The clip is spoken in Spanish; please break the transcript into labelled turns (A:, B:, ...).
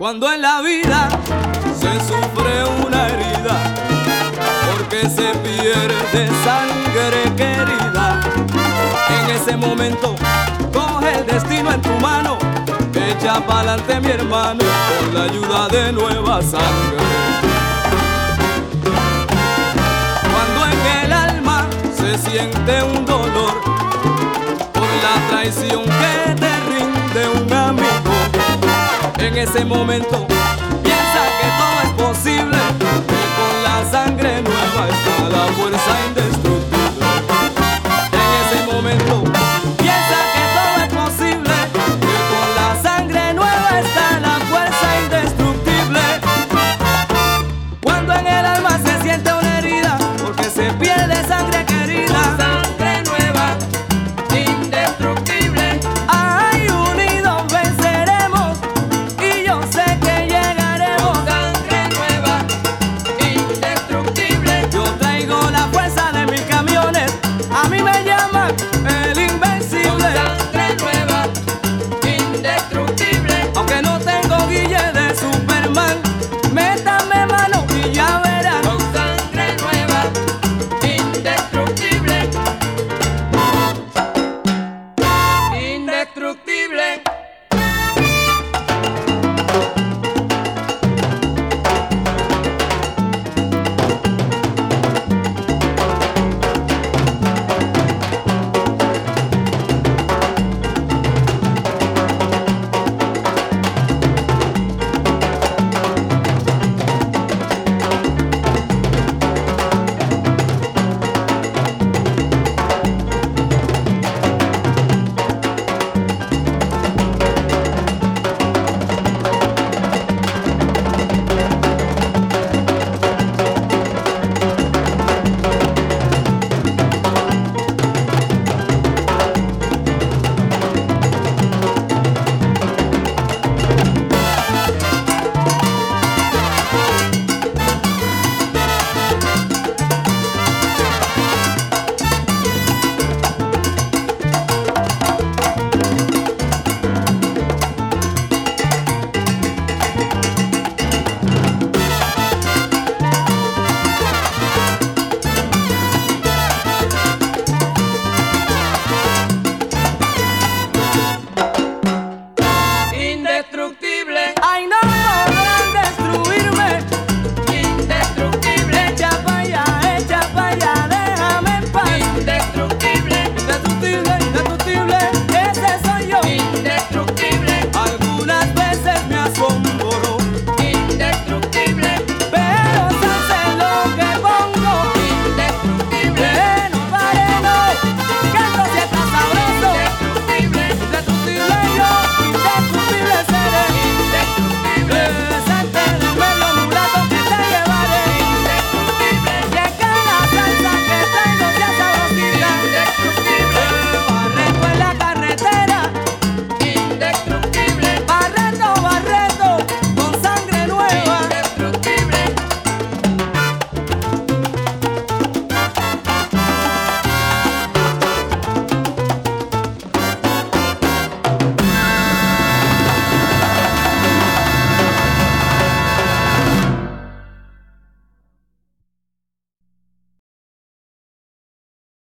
A: Cuando en la vida se sufre una herida, porque se pierde sangre querida, en ese momento coge el destino en tu mano, echa pa'lante mi hermano, con la ayuda de nueva sangre. Cuando en el alma se siente un dolor por la traición que te rinde un amigo, en ese momento piensa que todo es posible, que con la sangre nueva está la fuerza indestructible.